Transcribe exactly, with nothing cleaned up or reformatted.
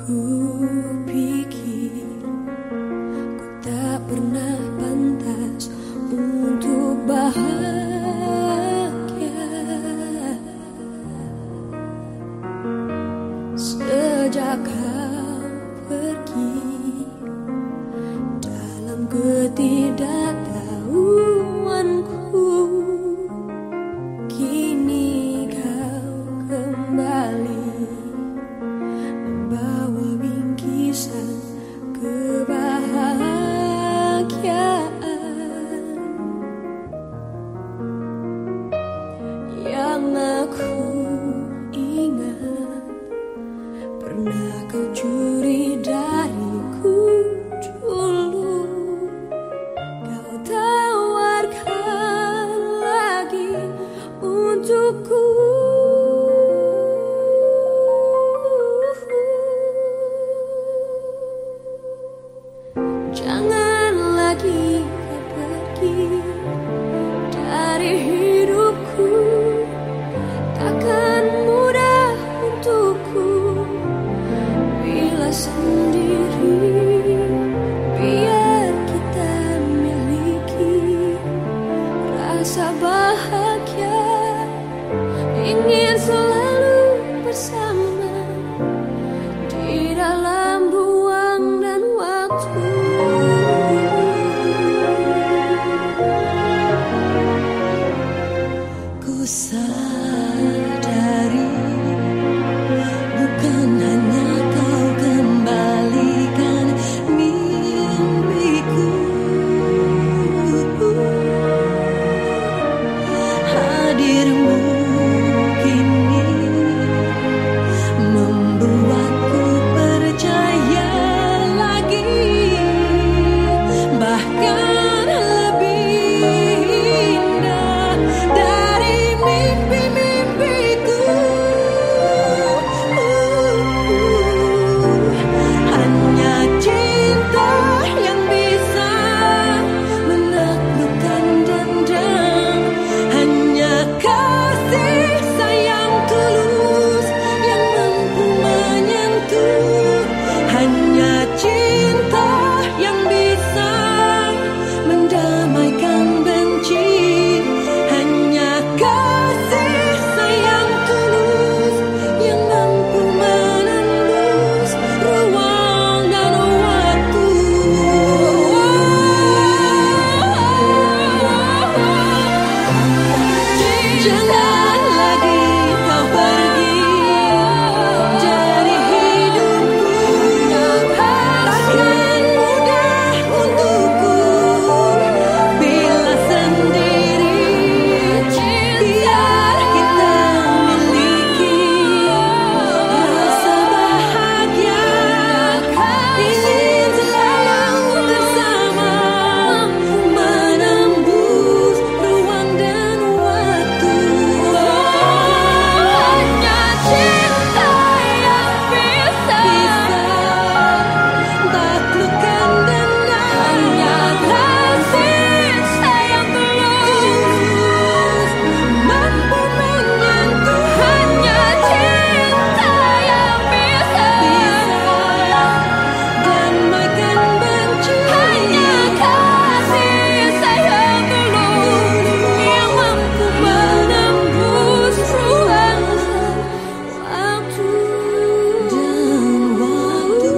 Kupikir ku tak pernah pantas untuk bahagia. Sejak kau pergi dalam ketidaktahuanku, kini kau kembali membawa bingkisan kebahagiaan yang aku ingat pernah kau curi dariku dulu. Kau tawarkan lagi untukku. Jangan lagi kau pergi dari hidupku. Takkan mudah untukku bila sendiri. Biar kita miliki rasa bahagia, ingin selalu bersama di dalam ruang dan waktu. Ku sadari bukan hanya kau kembalikan mimpiku. Hadirmu kini membuatku percaya lagi, bahkan lebih indah dari mimpi-mimpiku. Hanya cinta yang bisa menaklukkan dendam, hanya kasih sayang tulus yang mampu menyentuh, hanya cinta yang bisa mendamaikan benci, hanya kasih sayang tulus yang mampu menembus ruang dan waktu. Jangan lagi kau pergi dari hidupku. Takkan mudah untukku bila sendiri. Biar kita miliki rasa bahagia, ingin selalu bersama menembus ruang dan waktu. Hanya cinta yang bisa taklukkan dendam, hanya kasih sayang tulus mampu menyentuh, hanya cinta yang bisa damaikan benci, hanya kasih sayang tulus yang mampu menembus ruang waktu dan waktu.